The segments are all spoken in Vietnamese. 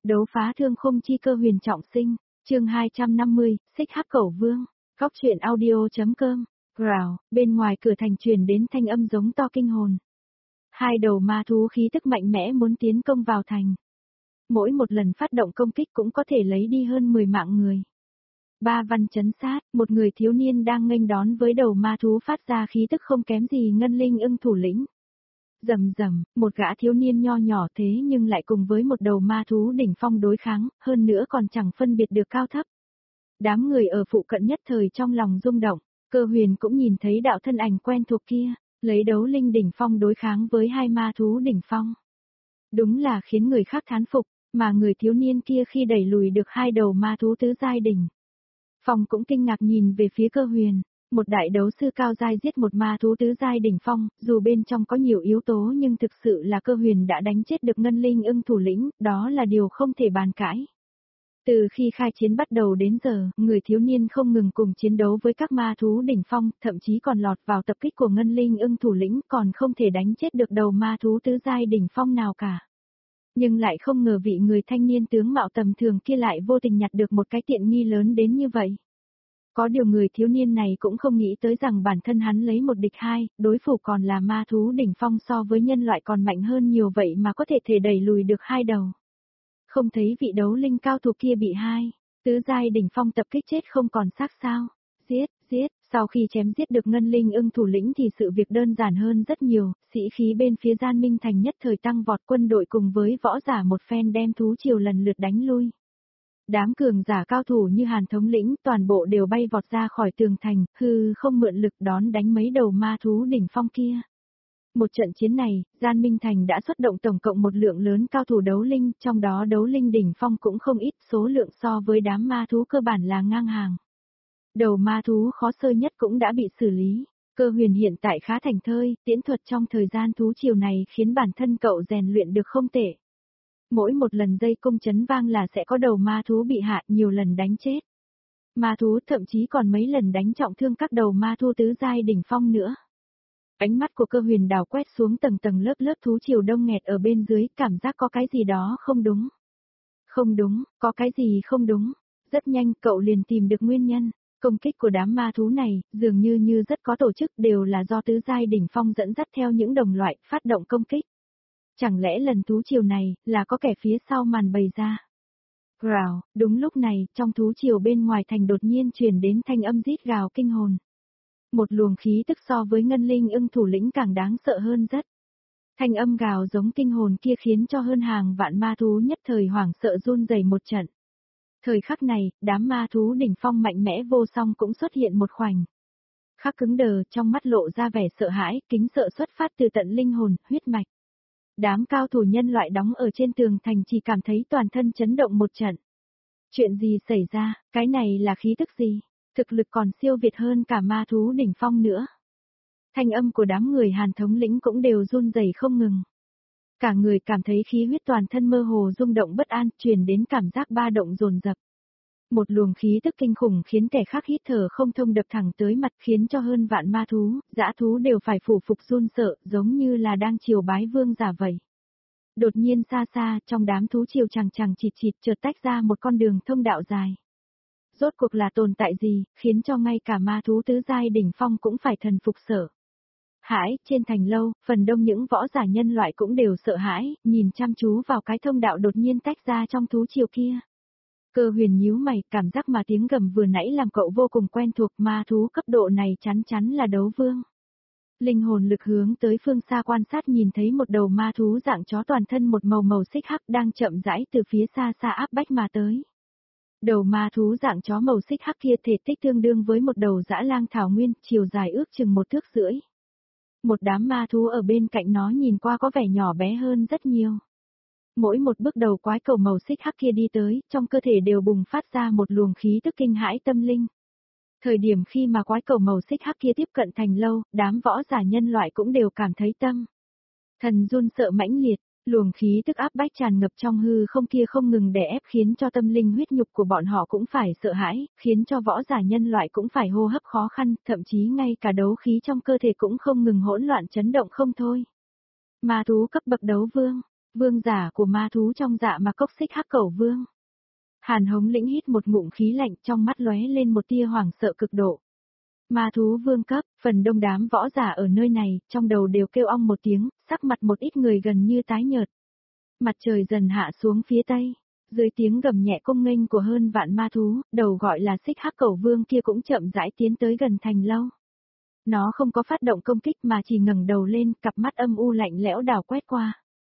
Đấu phá thương khung chi cơ huyền trọng sinh, chương 250, xích hắc cẩu vương, góc truyện audio.com, rào, bên ngoài cửa thành truyền đến thanh âm giống to kinh hồn. Hai đầu ma thú khí tức mạnh mẽ muốn tiến công vào thành. Mỗi một lần phát động công kích cũng có thể lấy đi hơn 10 mạng người. Ba văn chấn sát, một người thiếu niên đang nghênh đón với đầu ma thú phát ra khí tức không kém gì ngân linh ưng thủ lĩnh. Rầm rầm, một gã thiếu niên nho nhỏ thế nhưng lại cùng với một đầu ma thú đỉnh phong đối kháng, hơn nữa còn chẳng phân biệt được cao thấp. Đám người ở phụ cận nhất thời trong lòng rung động, Cơ Huyền cũng nhìn thấy đạo thân ảnh quen thuộc kia, lấy đấu linh đỉnh phong đối kháng với hai ma thú đỉnh phong. Đúng là khiến người khác thán phục, mà người thiếu niên kia khi đẩy lùi được hai đầu ma thú tứ giai đỉnh phong cũng kinh ngạc nhìn về phía Cơ Huyền. Một đại đấu sư cao giai giết một ma thú tứ giai đỉnh phong, dù bên trong có nhiều yếu tố nhưng thực sự là Cơ Huyền đã đánh chết được ngân linh ưng thủ lĩnh, đó là điều không thể bàn cãi. Từ khi khai chiến bắt đầu đến giờ, người thiếu niên không ngừng cùng chiến đấu với các ma thú đỉnh phong, thậm chí còn lọt vào tập kích của ngân linh ưng thủ lĩnh, còn không thể đánh chết được đầu ma thú tứ giai đỉnh phong nào cả. Nhưng lại không ngờ vị người thanh niên tướng mạo tầm thường kia lại vô tình nhặt được một cái tiện nghi lớn đến như vậy. Có điều người thiếu niên này cũng không nghĩ tới rằng bản thân hắn lấy một địch hai, đối thủ còn là ma thú đỉnh phong so với nhân loại còn mạnh hơn nhiều vậy mà có thể đẩy lùi được hai đầu. Không thấy vị đấu linh cao thủ kia bị hai tứ giai đỉnh phong tập kích chết không còn xác sao? Giết, sau khi chém giết được ngân linh ưng thủ lĩnh thì sự việc đơn giản hơn rất nhiều, sĩ khí bên phía Gian Minh Thành nhất thời tăng vọt, quân đội cùng với võ giả một phen đem thú triều lần lượt đánh lui. Đám cường giả cao thủ như Hàn thống lĩnh toàn bộ đều bay vọt ra khỏi tường thành, không mượn lực đón đánh mấy đầu ma thú đỉnh phong kia. Một trận chiến này, Gian Minh Thành đã xuất động tổng cộng một lượng lớn cao thủ đấu linh, trong đó đấu linh đỉnh phong cũng không ít, số lượng so với đám ma thú cơ bản là ngang hàng. Đầu ma thú khó sơ nhất cũng đã bị xử lý. Cơ Huyền hiện tại khá thành thơi, tiễn thuật trong thời gian thú triều này khiến bản thân cậu rèn luyện được không tệ. Mỗi một lần dây cung chấn vang là sẽ có đầu ma thú bị hạ, nhiều lần đánh chết. Ma thú thậm chí còn mấy lần đánh trọng thương các đầu ma thú tứ giai đỉnh phong nữa. Ánh mắt của Cơ Huyền đảo quét xuống tầng tầng lớp thú triều đông nghẹt ở bên dưới, cảm giác có cái gì đó không đúng. Không đúng, có cái gì không đúng. Rất nhanh cậu liền tìm được nguyên nhân. Công kích của đám ma thú này, dường như rất có tổ chức, đều là do tứ giai đỉnh phong dẫn dắt theo những đồng loại, phát động công kích. Chẳng lẽ lần thú triều này, là có kẻ phía sau màn bày ra? Rào, đúng lúc này, trong thú triều bên ngoài thành đột nhiên truyền đến thanh âm rít gào kinh hồn. Một luồng khí tức so với ngân linh ưng thủ lĩnh càng đáng sợ hơn rất. Thanh âm gào giống kinh hồn kia khiến cho hơn hàng vạn ma thú nhất thời hoảng sợ run rẩy một trận. Thời khắc này, đám ma thú đỉnh phong mạnh mẽ vô song cũng xuất hiện một khoảnh khắc cứng đờ, trong mắt lộ ra vẻ sợ hãi, kính sợ xuất phát từ tận linh hồn, huyết mạch. Đám cao thủ nhân loại đóng ở trên tường thành chỉ cảm thấy toàn thân chấn động một trận. Chuyện gì xảy ra, cái này là khí tức gì? Thực lực còn siêu việt hơn cả ma thú đỉnh phong nữa. Thanh âm của đám người Hàn thống lĩnh cũng đều run rẩy không ngừng. Cả người cảm thấy khí huyết toàn thân mơ hồ rung động bất an, truyền đến cảm giác ba động dồn dập. Một luồng khí tức kinh khủng khiến kẻ khác hít thở không thông, đập thẳng tới mặt, khiến cho hơn vạn ma thú, dã thú đều phải phủ phục run sợ, giống như là đang triều bái vương giả vậy. Đột nhiên xa xa, trong đám thú triều chằng chịt chợt tách ra một con đường thông đạo dài. Rốt cuộc là tồn tại gì, khiến cho ngay cả ma thú tứ giai đỉnh phong cũng phải thần phục sợ hãi. Trên thành lâu, phần đông những võ giả nhân loại cũng đều sợ hãi, nhìn chăm chú vào cái thông đạo đột nhiên tách ra trong thú triều kia. Cơ Huyền nhíu mày, cảm giác mà tiếng gầm vừa nãy làm cậu vô cùng quen thuộc, ma thú cấp độ này chắn là đấu vương. Linh hồn lực hướng tới phương xa quan sát, nhìn thấy một đầu ma thú dạng chó toàn thân một màu xích hắc đang chậm rãi từ phía xa áp bách mà tới. Đầu ma thú dạng chó màu xích hắc kia thể tích tương đương với một đầu dã lang thảo nguyên, chiều dài ước chừng 1,5 thước. Một đám ma thú ở bên cạnh nó nhìn qua có vẻ nhỏ bé hơn rất nhiều. Mỗi một bước đầu quái cầu màu xích hắc kia đi tới, trong cơ thể đều bùng phát ra một luồng khí tức kinh hãi tâm linh. Thời điểm khi mà quái cầu màu xích hắc kia tiếp cận thành lâu, đám võ giả nhân loại cũng đều cảm thấy tâm thần run sợ mãnh liệt, luồng khí tức áp bách tràn ngập trong hư không kia không ngừng đè ép, khiến cho tâm linh huyết nhục của bọn họ cũng phải sợ hãi, khiến cho võ giả nhân loại cũng phải hô hấp khó khăn, thậm chí ngay cả đấu khí trong cơ thể cũng không ngừng hỗn loạn chấn động không thôi. Ma thú cấp bậc đấu vương, Vương giả của ma thú trong Dạ Ma Cốc Xích Hắc Cẩu Vương. Hàn Hống Lĩnh hít một ngụm khí lạnh, trong mắt lóe lên một tia hoảng sợ cực độ. Ma thú vương cấp, phần đông đám võ giả ở nơi này, trong đầu đều kêu ong một tiếng, sắc mặt một ít người gần như tái nhợt. Mặt trời dần hạ xuống phía tây, dưới tiếng gầm nhẹ công nghênh của hơn vạn ma thú, đầu gọi là Xích Hắc Cẩu Vương kia cũng chậm rãi tiến tới gần thành lâu. Nó không có phát động công kích mà chỉ ngẩng đầu lên, cặp mắt âm u lạnh lẽo đảo quét qua.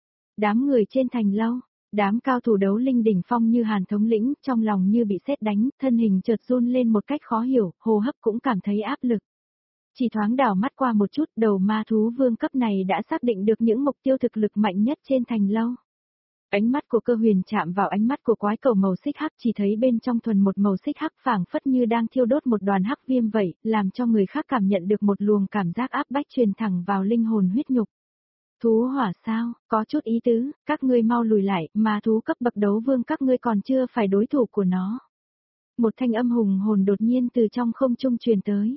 Đám người trên thành lâu, đám cao thủ đấu linh đỉnh phong như Hàn thống lĩnh, trong lòng như bị sét đánh, thân hình chợt run lên một cách khó hiểu, hô hấp cũng cảm thấy áp lực. Chỉ thoáng đảo mắt qua một chút, đầu ma thú vương cấp này đã xác định được những mục tiêu thực lực mạnh nhất trên thành lâu. Ánh mắt của Cơ Huyền chạm vào ánh mắt của quái cẩu màu xích hắc, chỉ thấy bên trong thuần một màu xích hắc phảng phất như đang thiêu đốt một đoàn hắc viêm vậy, làm cho người khác cảm nhận được một luồng cảm giác áp bách truyền thẳng vào linh hồn huyết nhục. Thú hỏa sao, có chút ý tứ, các ngươi mau lùi lại, mà thú cấp bậc đấu vương các ngươi còn chưa phải đối thủ của nó. Một thanh âm hùng hồn đột nhiên từ trong không trung truyền tới.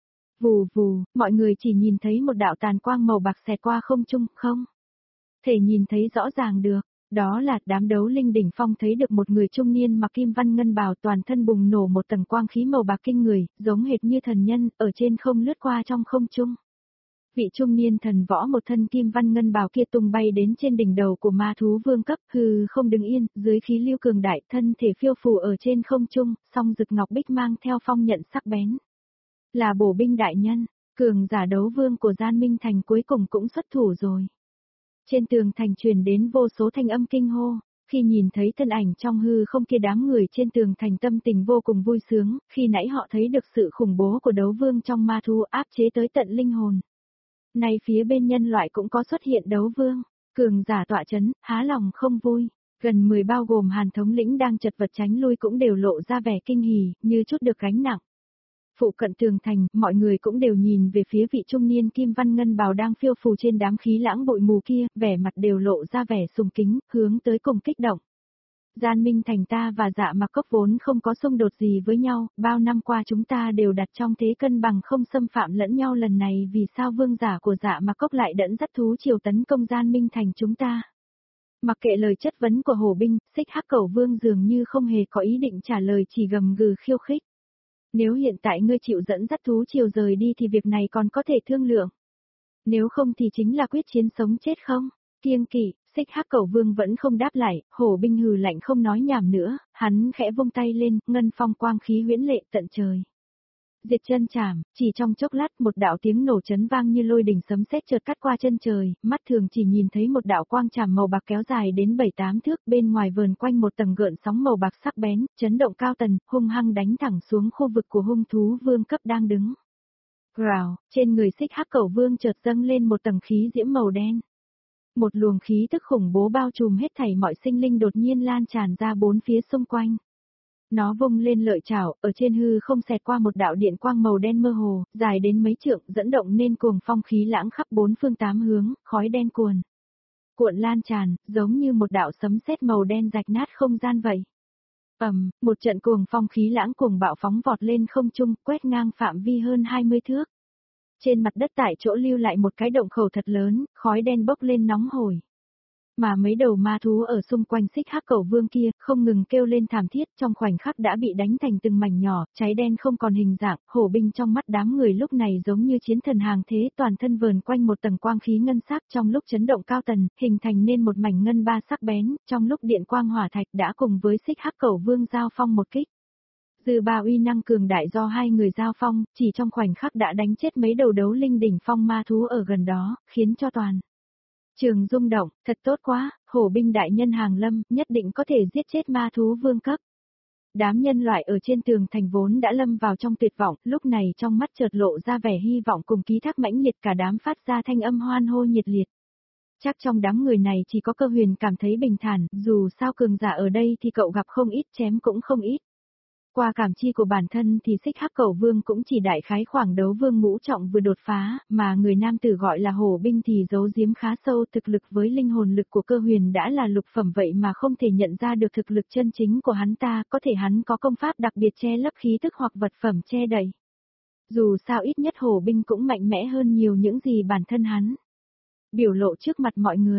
Vù vù, mọi người chỉ nhìn thấy một đạo tàn quang màu bạc xẹt qua không trung, không thể nhìn thấy rõ ràng được. Đó là đám đấu linh đỉnh phong thấy được một người trung niên mặc kim văn ngân bào, toàn thân bùng nổ một tầng quang khí màu bạc kinh người, giống hệt như thần nhân, ở trên không lướt qua trong không trung. Vị trung niên thần võ một thân kim văn ngân bào kia tung bay đến trên đỉnh đầu của ma thú vương cấp, hừ không đứng yên, dưới khí lưu cường đại, thân thể phiêu phù ở trên không trung, song rực ngọc bích mang theo phong nhận sắc bén. Là bổ binh đại nhân, cường giả đấu vương của Gian Minh Thành cuối cùng cũng xuất thủ rồi. Trên tường thành truyền đến vô số thanh âm kinh hô, khi nhìn thấy thân ảnh trong hư không kia, đám người trên tường thành tâm tình vô cùng vui sướng, khi nãy họ thấy được sự khủng bố của đấu vương trong ma thú áp chế tới tận linh hồn. Nay phía bên nhân loại cũng có xuất hiện đấu vương, cường giả tọa chấn, há lòng không vui. Gần 10 bao gồm Hàn thống lĩnh đang chật vật tránh lui cũng đều lộ ra vẻ kinh hỉ, như chút được gánh nặng. Phụ cận tường thành, mọi người cũng đều nhìn về phía vị trung niên kim văn ngân bào đang phiêu phù trên đám khí lãng bụi mù kia, vẻ mặt đều lộ ra vẻ sùng kính, hướng tới cùng kích động. Gian Minh Thành ta và Dạ Ma Cốc vốn không có xung đột gì với nhau, bao năm qua chúng ta đều đặt trong thế cân bằng không xâm phạm lẫn nhau, lần này vì sao vương giả của Dạ Ma Cốc lại dẫn dắt thú triều tấn công Gian Minh Thành chúng ta? Mặc kệ lời chất vấn của Hổ binh, Xích Hắc Cẩu Vương dường như không hề có ý định trả lời, chỉ gầm gừ khiêu khích. Nếu hiện tại ngươi chịu dẫn dắt thú triều rời đi thì việc này còn có thể thương lượng. Nếu không thì chính là quyết chiến sống chết không? Kiêng kỵ, Xích Hắc Cẩu Vương vẫn không đáp lại, Hổ binh hừ lạnh không nói nhảm nữa, hắn khẽ vung tay lên, ngân phong quang khí huyễn lệ tận trời. Diệt chân chảm, chỉ trong chốc lát một đạo tiếng nổ chấn vang như lôi đình sấm sét chợt cắt qua chân trời, mắt thường chỉ nhìn thấy một đạo quang chảm màu bạc kéo dài đến 7-8 thước, bên ngoài vờn quanh một tầng gợn sóng màu bạc sắc bén, chấn động cao tần, hung hăng đánh thẳng xuống khu vực của hung thú vương cấp đang đứng. Rào, trên người Xích Hắc Cẩu Vương chợt dâng lên một tầng khí diễm màu đen. Một luồng khí tức khủng bố bao trùm hết thảy mọi sinh linh đột nhiên lan tràn ra bốn phía xung quanh. Nó vung lên lợi chảo, ở trên hư không xẹt qua một đạo điện quang màu đen mơ hồ, dài đến mấy trượng, dẫn động nên cuồng phong khí lãng khắp bốn phương tám hướng, khói đen cuộn lan tràn, giống như một đạo sấm sét màu đen rạch nát không gian vậy. Một trận cuồng phong khí lãng cuồng bạo phóng vọt lên không trung, quét ngang phạm vi hơn 20 thước. Trên mặt đất tại chỗ lưu lại một cái động khẩu thật lớn, khói đen bốc lên nóng hổi. Mà mấy đầu ma thú ở xung quanh Xích Hắc Cẩu Vương kia, không ngừng kêu lên thảm thiết, trong khoảnh khắc đã bị đánh thành từng mảnh nhỏ, cháy đen không còn hình dạng, hổ binh trong mắt đám người lúc này giống như chiến thần hàng thế, toàn thân vờn quanh một tầng quang khí ngân sắc, trong lúc chấn động cao tần, hình thành nên một mảnh ngân ba sắc bén, trong lúc điện quang hỏa thạch đã cùng với Xích Hắc Cẩu Vương giao phong một kích. Dư ba uy năng cường đại do hai người giao phong, chỉ trong khoảnh khắc đã đánh chết mấy đầu đấu linh đỉnh phong ma thú ở gần đó, khiến cho toàn trường rung động, thật tốt quá, Hổ binh đại nhân hàng lâm, nhất định có thể giết chết ma thú vương cấp. Đám nhân loại ở trên tường thành vốn đã lâm vào trong tuyệt vọng, lúc này trong mắt chợt lộ ra vẻ hy vọng cùng ký thác mãnh liệt, cả đám phát ra thanh âm hoan hô nhiệt liệt. Chắc trong đám người này chỉ có Cơ Huyền cảm thấy bình thản, dù sao cường giả ở đây thì cậu gặp không ít, chém cũng không ít. Qua cảm chi của bản thân thì Xích Hắc Cẩu Vương cũng chỉ đại khái khoảng đấu vương ngũ trọng vừa đột phá, mà người nam tử gọi là Hổ binh thì giấu giếm khá sâu, thực lực với linh hồn lực của Cơ Huyền đã là lục phẩm vậy mà không thể nhận ra được thực lực chân chính của hắn ta, có thể hắn có công pháp đặc biệt che lấp khí tức hoặc vật phẩm che đậy. Dù sao ít nhất Hổ binh cũng mạnh mẽ hơn nhiều những gì bản thân hắn biểu lộ trước mặt mọi người.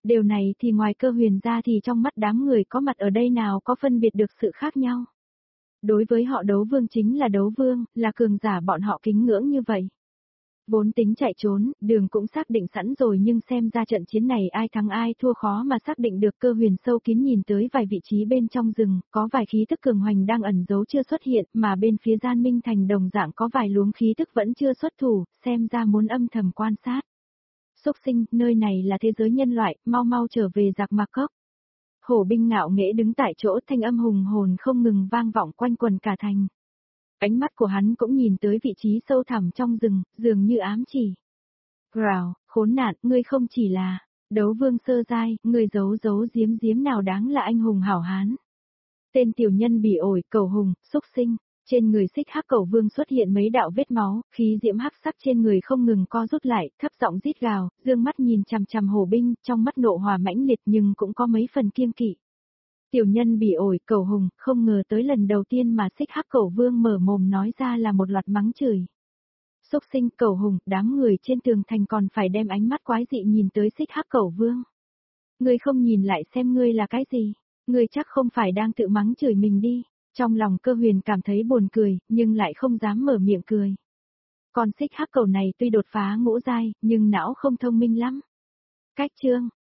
Điều này thì ngoài Cơ Huyền ra thì trong mắt đám người có mặt ở đây nào có phân biệt được sự khác nhau. Đối với họ đấu vương chính là đấu vương, là cường giả bọn họ kính ngưỡng như vậy. Vốn tính chạy trốn, đường cũng xác định sẵn rồi nhưng xem ra trận chiến này ai thắng ai thua khó mà xác định được. Cơ Huyền sâu kín nhìn tới vài vị trí bên trong rừng, có vài khí tức cường hoành đang ẩn giấu chưa xuất hiện, mà bên phía Gian Minh Thành đồng dạng có vài luống khí tức vẫn chưa xuất thủ, xem ra muốn âm thầm quan sát. Xúc sinh, nơi này là thế giới nhân loại, mau mau trở về Giặc Mạc Cốc. Hổ binh ngạo nghễ đứng tại chỗ, thanh âm hùng hồn không ngừng vang vọng quanh quần cả thành. Ánh mắt của hắn cũng nhìn tới vị trí sâu thẳm trong rừng, dường như ám chỉ. Growl, khốn nạn, ngươi không chỉ là đấu vương sơ giai, ngươi giấu giấu giếm giếm nào đáng là anh hùng hảo hán. Tên tiểu nhân bỉ ổi, cẩu hùng, xúc sinh. Trên người Xích Hắc Cẩu Vương xuất hiện mấy đạo vết máu, khí diễm hắc sắc trên người không ngừng co rút lại, thấp giọng rít gào, dương mắt nhìn chằm chằm Hổ binh, trong mắt nộ hỏa mãnh liệt nhưng cũng có mấy phần kiêng kỵ. Tiểu nhân bỉ ổi, cẩu hùng, không ngờ tới lần đầu tiên mà Xích Hắc Cẩu Vương mở mồm nói ra là một loạt mắng chửi. Xúc sinh, cẩu hùng, đám người trên tường thành còn phải đem ánh mắt quái dị nhìn tới Xích Hắc Cẩu Vương. Ngươi không nhìn lại xem ngươi là cái gì, ngươi chắc không phải đang tự mắng chửi mình đi. Trong lòng Cơ Huyền cảm thấy buồn cười, nhưng lại không dám mở miệng cười. Con Xích Hắc Cẩu này tuy đột phá ngũ giai, nhưng não không thông minh lắm. Cách chương